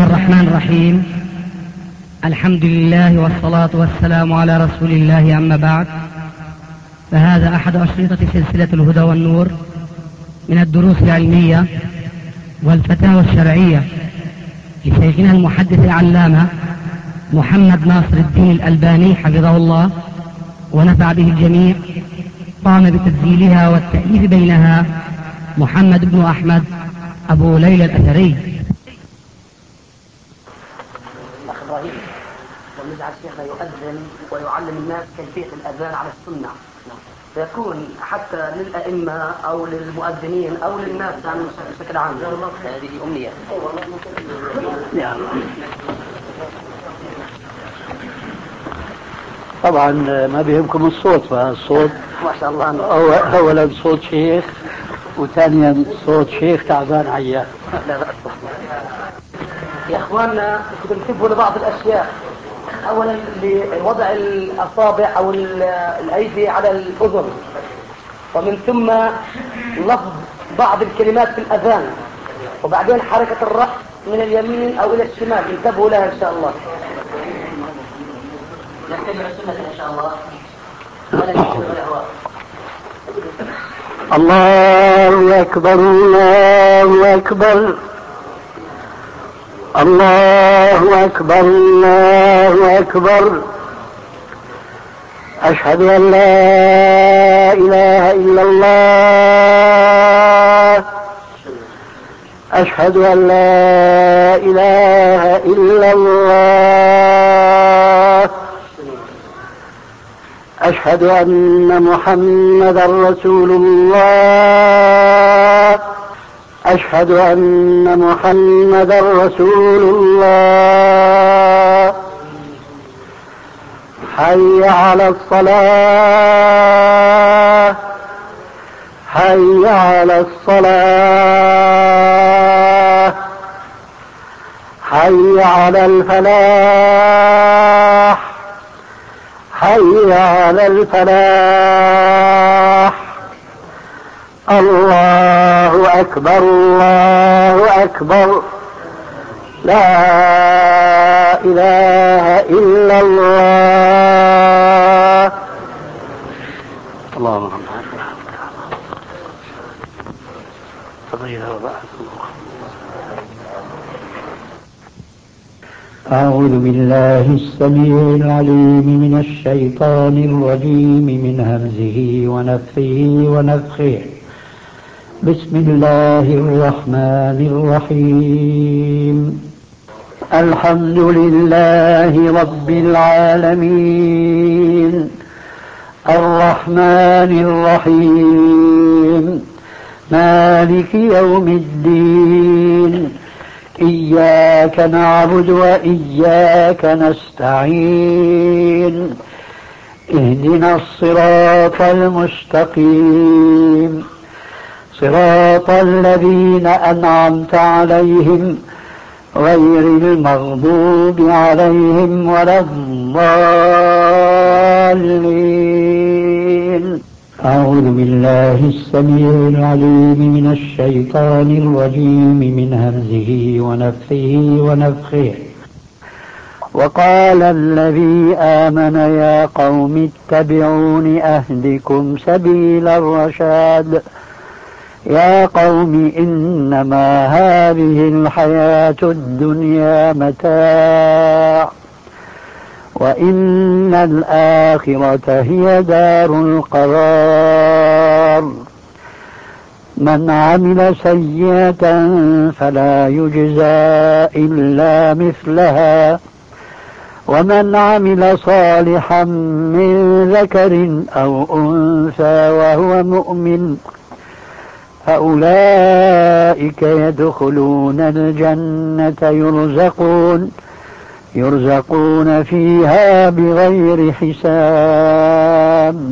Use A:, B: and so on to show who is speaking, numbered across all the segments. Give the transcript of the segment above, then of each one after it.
A: الرحمن الرحيم. الحمد لله والصلاة والسلام على رسول الله، أما بعد، فهذا أحد أشرطة سلسلة الهدى والنور من الدروس العلمية والفتاوى الشرعية لشيخنا المحدث العلامة محمد ناصر الدين الألباني حفظه الله ونفع به الجميع. قام بتسجيلها والتأليف بينها محمد بن أحمد أبو ليلى الأثري.
B: أخ إبراهيم، ونجعل شيخنا يؤذن ويعلم الناس كيفية الأذان على السنة، فيكون حتى للأئمة أو للمؤذنين أو للناس يعني بشكل عام. هذه أمنية.
C: طبعا ما بيهمكم الصوت، فالصوت
B: ما شاء الله
C: أولا صوت شيخ، وثانيا صوت شيخ تعبان عيان.
B: لا بأس. يا اخواننا تنتبهوا لبعض الاشياء. اولا لوضع الاصابع او الايدي على الاذن، ومن ثم لفظ بعض الكلمات في الاذان، وبعدين حركة الرأس من اليمين او الى الشمال. انتبهوا لها ان شاء الله. نتبع السنة ان شاء الله ولا نتبع الاهواء.
C: الله أكبر الله أكبر الله أكبر الله أكبر. أشهد أن لا إله إلا الله. أشهد أن لا إله إلا الله. أشهد أن محمدا رسول الله. أشهد أن محمدا رسول الله. حي على الصلاة. حي على الصلاة. حي على الفلاح. حي على الفلاح. الله أكبر الله أكبر. لا إله إلا الله. اللهم أعوذ بالله السميع العليم من الشيطان الرجيم من همزه ونفخه ونفخه. بسم الله الرحمن الرحيم. الحمد لله رب العالمين الرحمن الرحيم مالك يوم الدين. إياك نعبد وإياك نستعين. اهدنا الصراط المستقيم صراط الذين أنعمت عليهم غير المغضوب عليهم ولا الضالين. أعوذ بالله السميع العليم من الشيطان الرجيم من همزه ونفخه ونفخه. وقال الذي آمن يا قوم اتبعون أهدكم سبيل الرشاد. يا قوم إنما هذه الحياة الدنيا متاع وإن الآخرة هي دار القرار. من عمل سيئة فلا يجزى إلا مثلها ومن عمل صالحا من ذكر أو أنثى وهو مؤمن فأولئك يدخلون الجنة يرزقون فيها بغير حساب.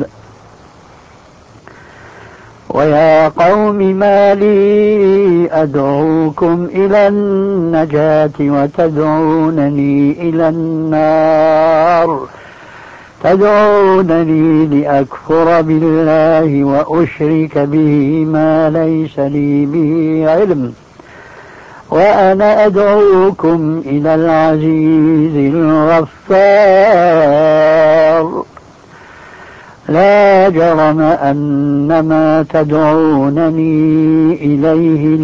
C: ويا قوم ما لي أدعوكم إلى النجاة وتدعونني إلى النار. تدعونني لأكفر بالله وأشرك به ما ليس لي به علم وأنا أدعوكم إلى العزيز الغفار. لا جرم أن ما تدعونني إليه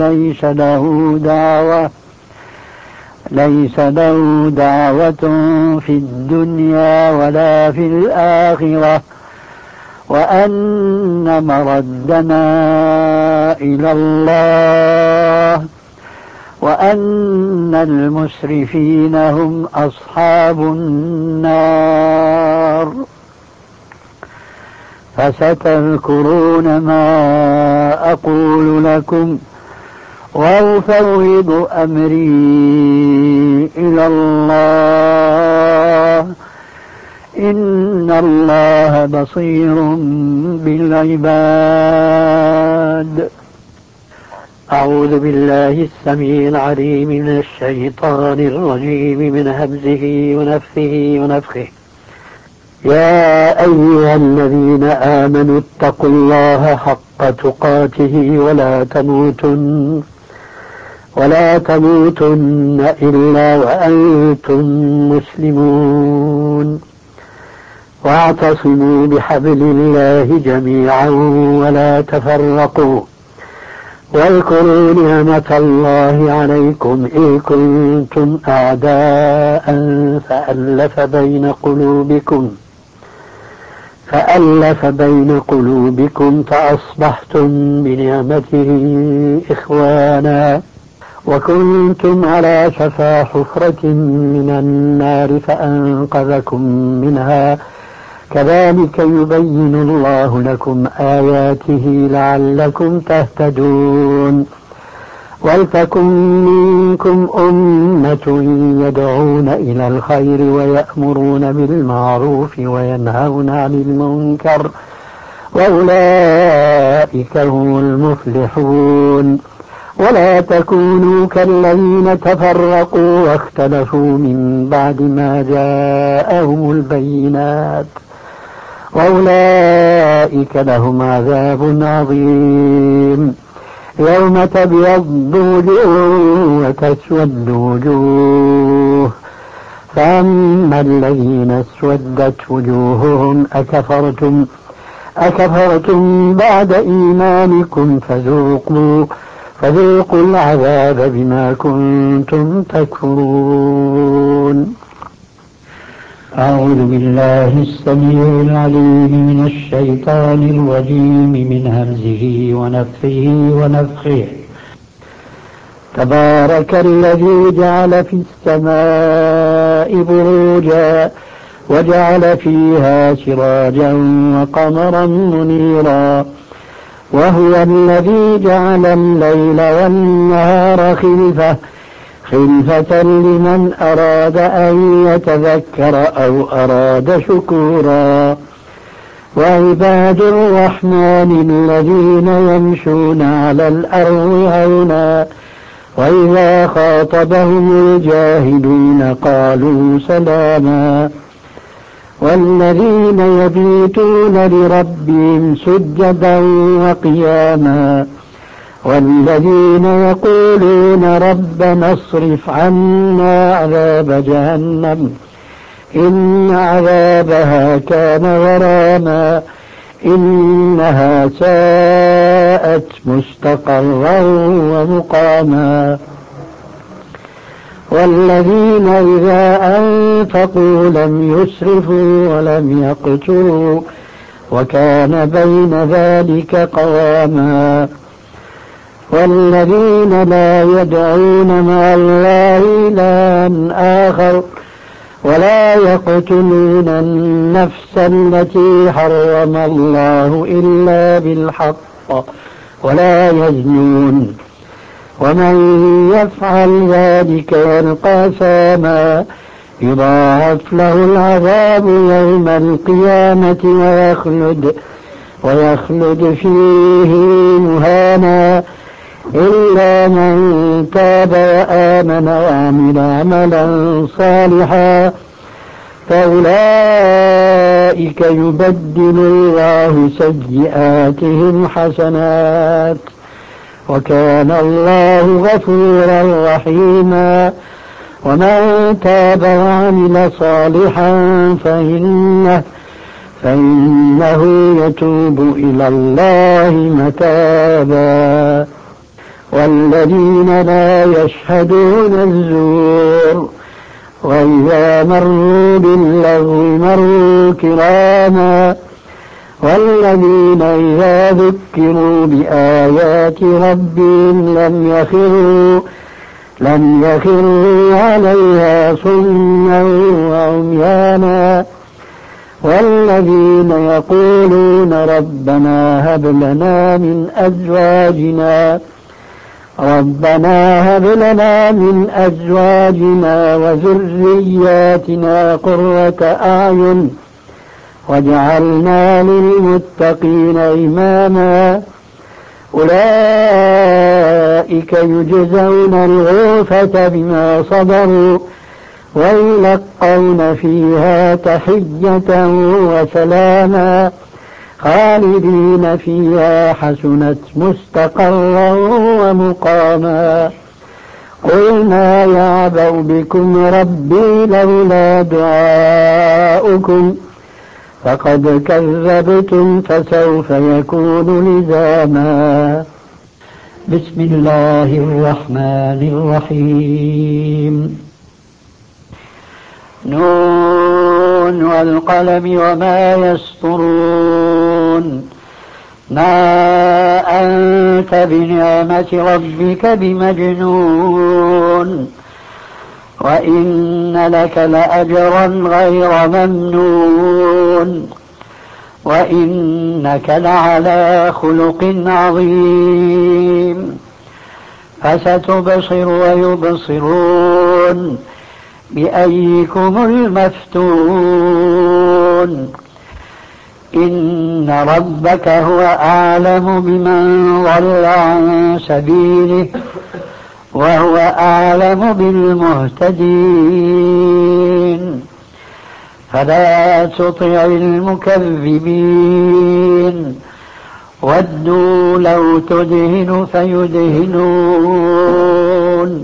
C: ليس له دعوة في الدنيا ولا في الآخرة، وأن مردنا إلى الله، وأن المسرفين هم أصحاب النار. فستذكرون ما أقول لكم وأفوض أمري إلى الله، إن الله بصير بالعباد. أعوذ بالله السميع العليم من الشيطان الرجيم من همزه ونفثه ونفخه. يا أيها الذين آمنوا اتقوا الله حق تقاته ولا تموتن إلا وأنتم مسلمون، واعتصموا بحبل الله جميعا ولا تفرقوا، واذكروا نعمة الله عليكم إذ كنتم أعداء فألف بين قلوبكم فأصبحتم بنعمته إخوانا، وكنتم على شفا حفرة من النار فأنقذكم منها، كذلك يبين الله لكم آياته لعلكم تهتدون. ولتكن منكم أمة يدعون إلى الخير ويأمرون بالمعروف وينهون عن المنكر، وأولئك هم المفلحون. ولا تكونوا كالذين تفرقوا واختلفوا من بعد ما جاءهم البينات، وأولئك لهم عذاب عظيم. يوم تبيض وجوه وتسود وجوه، فأما الذين اسودت وجوههم أكفرتم بعد إيمانكم فذوقوا العذاب بما كنتم تكفرون. أعوذ بالله السميع العليم من الشيطان الرجيم من همزه ونفثه ونفخه. تبارك الذي جعل في السماء بروجا وجعل فيها سراجا وقمرا منيرا، وهو الذي جعل الليل والنهار خلفة لمن أراد أن يتذكر أو أراد شكورا. وعباد الرحمن الذين يمشون على الأرض هونا وإذا خاطبهم الجاهلون قالوا سلاما. والذين يبيتون لربهم سجدا وقياما، والذين يقولون ربنا اصرف عنا عذاب جهنم إن عذابها كان غراما إنها ساءت مستقرا ومقاما. والذين إذا أنفقوا لم يسرفوا ولم يقتروا وكان بين ذلك قواما. والذين لا يدعون مع الله إلها آخر ولا يقتلون النفس التي حرم الله إلا بالحق ولا يزنون ومن يفعل ذلك يلقى ثاما يضاعف له العذاب يوم القيامة ويخلد فيه مهانا إلا من تاب وآمن وعمل عملا صالحا فأولئك يبدل الله سيئاتهم حسنات وكان الله غفورا رحيما. ومن تاب وعمل صالحا فإنه يتوب إلى الله متابا. والذين لا يشهدون الزور وإذا مروا باللغو مروا كراما. والذين إذا ذكروا بآيات ربهم لم يخروا عليها صما وعميانا. والذين يقولون ربنا هب لنا من أزواجنا وذرياتنا قرة أعين واجعلنا للمتقين إماما. أولئك يجزون الغرفة بما صبروا ويلقون فيها تحية وسلاما خالدين فيها حسنت مستقرا ومقاما. قل ما يعبأ بكم ربي لولا دعاؤكم فقد كذبتم فسوف يكون لزاما. بسم الله الرحمن الرحيم. نون والقلم وما يسطرون. ما أنت بنعمة ربك بمجنون وإن لك لأجرا غير ممنون وإنك لعلى خلق عظيم. فستبصر ويبصرون بأيكم المفتون. إن ربك هو أعلم بمن ضل عن سبيله وهو أعلم بالمهتدين. فلا تطع المكذبين ودوا لو تدهن فيدهنون.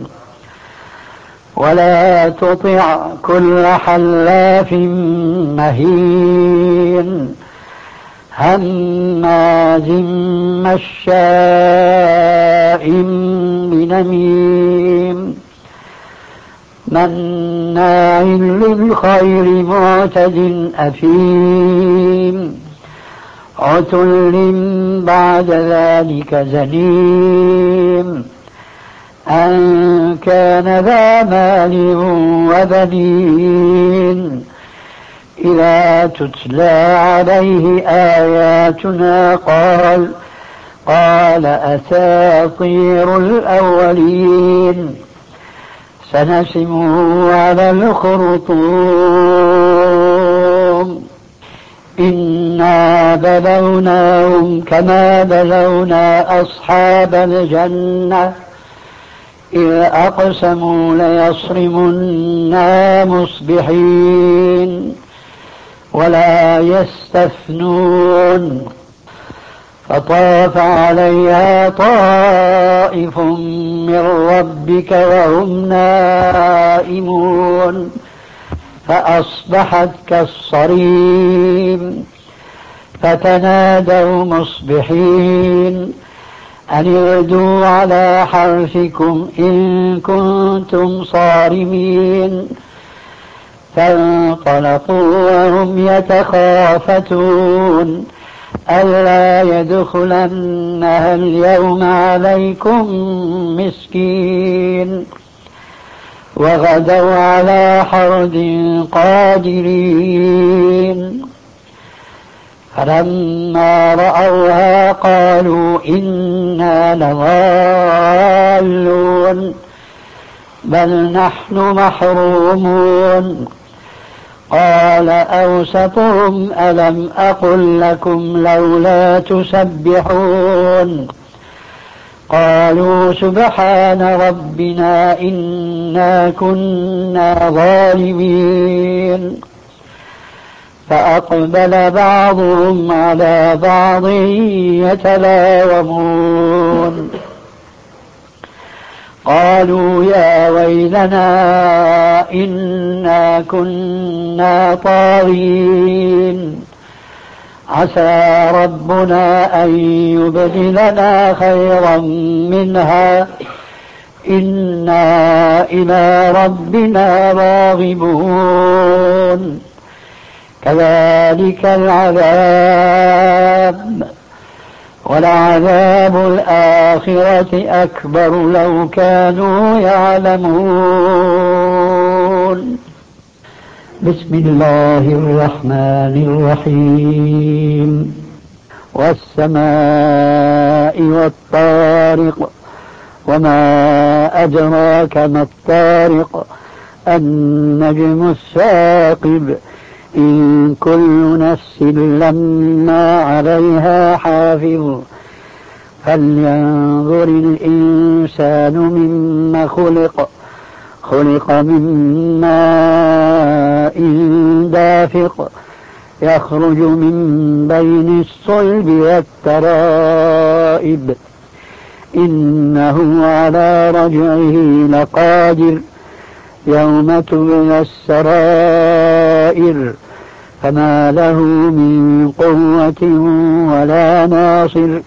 C: ولا تطع كل حلاف مهين هماز مشاء بنميم مناع للخير معتد أثيم عتل بعد ذلك زنيم أن كان ذا مال وبنين. إذا تتلى عليه آياتنا قال أساطير الأولين سنسمه على الخرطوم. إنا بلوناهم كما بلونا أصحاب الجنة إذ أقسموا ليصرمنا مصبحين ولا يستثنون. فطاف عليها طائف من ربك وهم نائمون فأصبحت كالصريم. فتنادوا مصبحين أن اغدوا على حرثكم إن كنتم صارمين. فانطلقوا وهم يتخافتون ألا يدخلنها اليوم عليكم مسكين. وغدوا على حرد قادرين. فلما رأوها قالوا إنا لضالون بل نحن محرومون. قال أوسطهم ألم أقل لكم لولا تسبحون. قالوا سبحان ربنا إنا كنا ظالمين. فأقبل بعضهم على بعض يتلاومون قالوا يا ويلنا إنا كنا طاغين عسى ربنا أن يبدلنا خيرا منها إنا إلى ربنا راغبون كذلك العذاب ولعذاب الآخرة أكبر لو كانوا يعلمون. بسم الله الرحمن الرحيم. والسماء والطارق وما أدراك ما الطارق النجم الثاقب إن كل نفس لما عليها حافظ فلينظر الإنسان مما خلق من ماء دافق يخرج من بين الصلب والترائب إنه على رجعه لقادر يوم تبلى السرائر فما له من قوة ولا ناصر.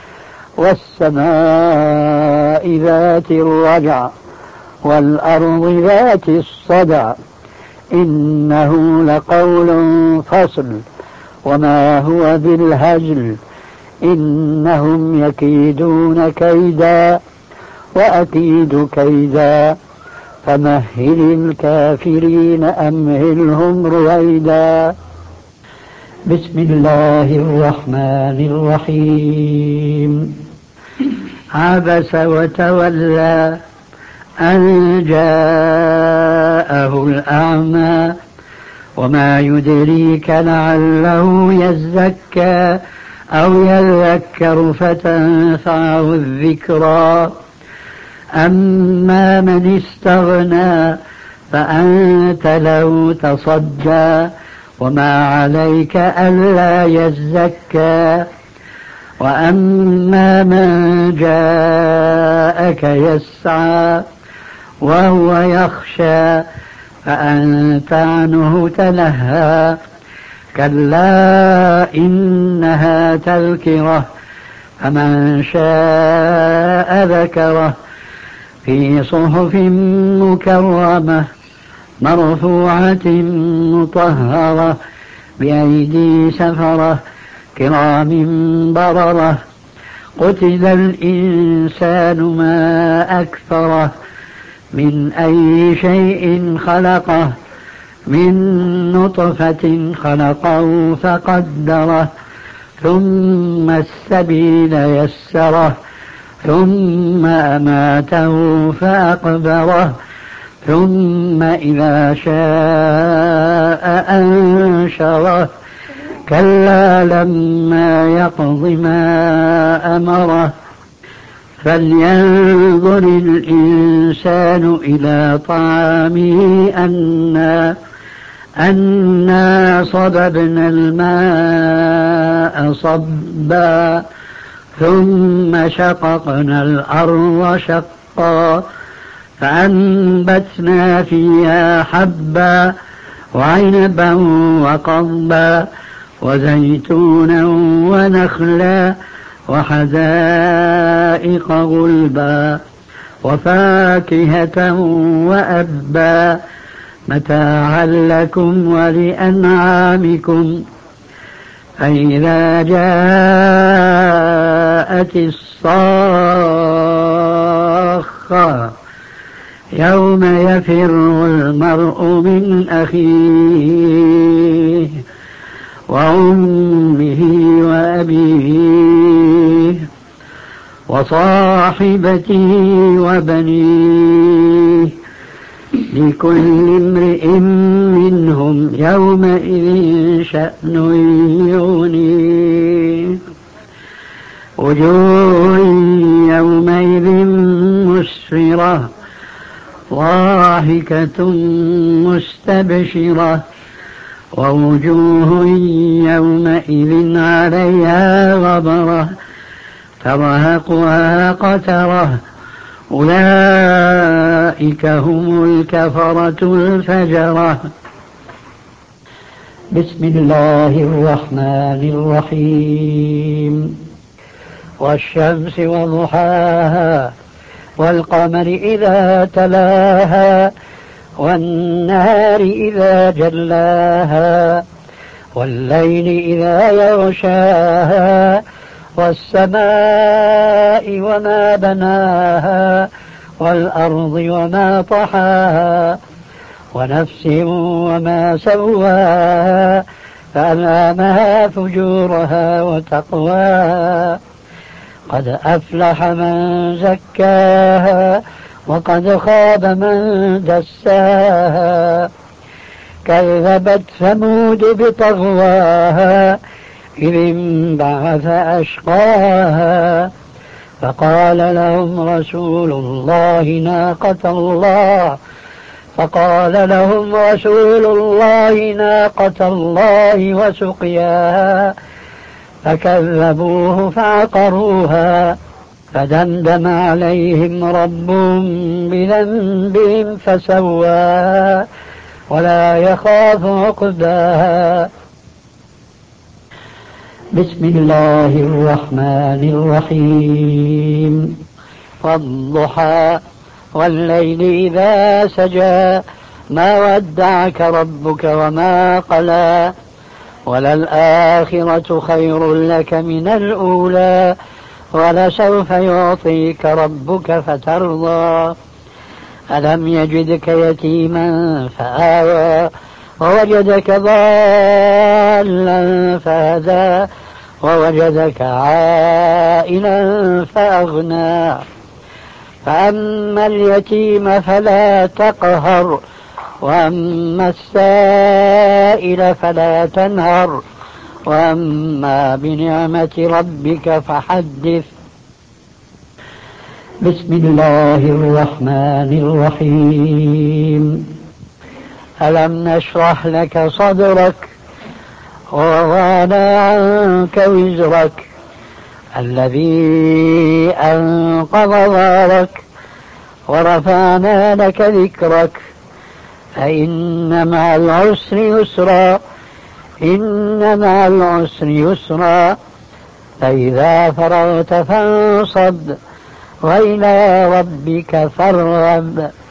C: والسماء ذات الرجع والأرض ذات الصدع إنه لقول فصل وما هو بالهزل إنهم يكيدون كيدا وأكيد كيدا فمهل الكافرين أمهلهم رويدا. بسم الله الرحمن الرحيم. عبس وتولى أن جاءه الأعمى وما يدريك لعله يزكى أو يذكر فتنفعه الذكرى أما من استغنى فأنت له تصدى وما عليك ألا يزكى وأما من جاءك يسعى وهو يخشى فأنت عنه تلهى كلا إنها تذكرة فمن شاء ذكره في صحف مكرمة مرفوعة مطهرة بأيدي سفرة كرام بررة قتل الإنسان ما أكفره من أي شيء خلقه من نطفة خلقه فقدره ثم السبيل يسره ثم أماته فأقبره ثم إذا شاء أنشره كلا لما يقض ما أمره فلينظر الإنسان إلى طعامه أنا صببنا الماء صبا ثم شققنا الأرض شقا فأنبتنا فيها حبا وعنبا وقضبا وزيتونا ونخلا وحدائق غلبا وفاكهة وأبا متاعا لكم ولأنعامكم فإذا جاءت الصاخة يوم يفر المرء من أخيه وأمه وأبيه وصاحبته وبنيه لكل امرئ منهم يومئذ شأن يغنيه وجوه يومئذ مسفرة ضاحكة مستبشرة ووجوه يومئذ عليها غبرة ترهقها قترة أولئك هم الكفرة الفجرة. بسم الله الرحمن الرحيم. والشمس وضحاها والقمر إذا تلاها والنهار إذا جلاها والليل إذا يغشاها والسماء وما بناها والأرض وما طحاها ونفس وما سواها فألهمها فجورها وتقواها قد أفلح من زكاها وقد خاب من دساها كذبت ثمود بطغواها إذ انبعث أشقاها فقال لهم رسول الله ناقة الله وسقياها فكذبوه فعقروها فدمدم عليهم ربهم بذنبهم فسواها ولا يخاف عقباها. بسم الله الرحمن الرحيم. والضحى والليل إذا سجى ما ودعك ربك وما قلى وللآخرة خير لك من الأولى ولسوف يعطيك ربك فترضى ألم يجدك يتيما فآوى ووجدك ضالا فهدى ووجدك عائلا فأغنى فأما اليتيم فلا تقهر وأما السائل فلا تنهر وأما بنعمة ربك فحدث. بسم الله الرحمن الرحيم. ألم نشرح لك صدرك ووضعنا عنك وزرك الذي أنقض ظهرك ورفعنا لك ذكرك فإن مع العسر يسرا فإذا فرغت فانصب وإلى ربك فارغب.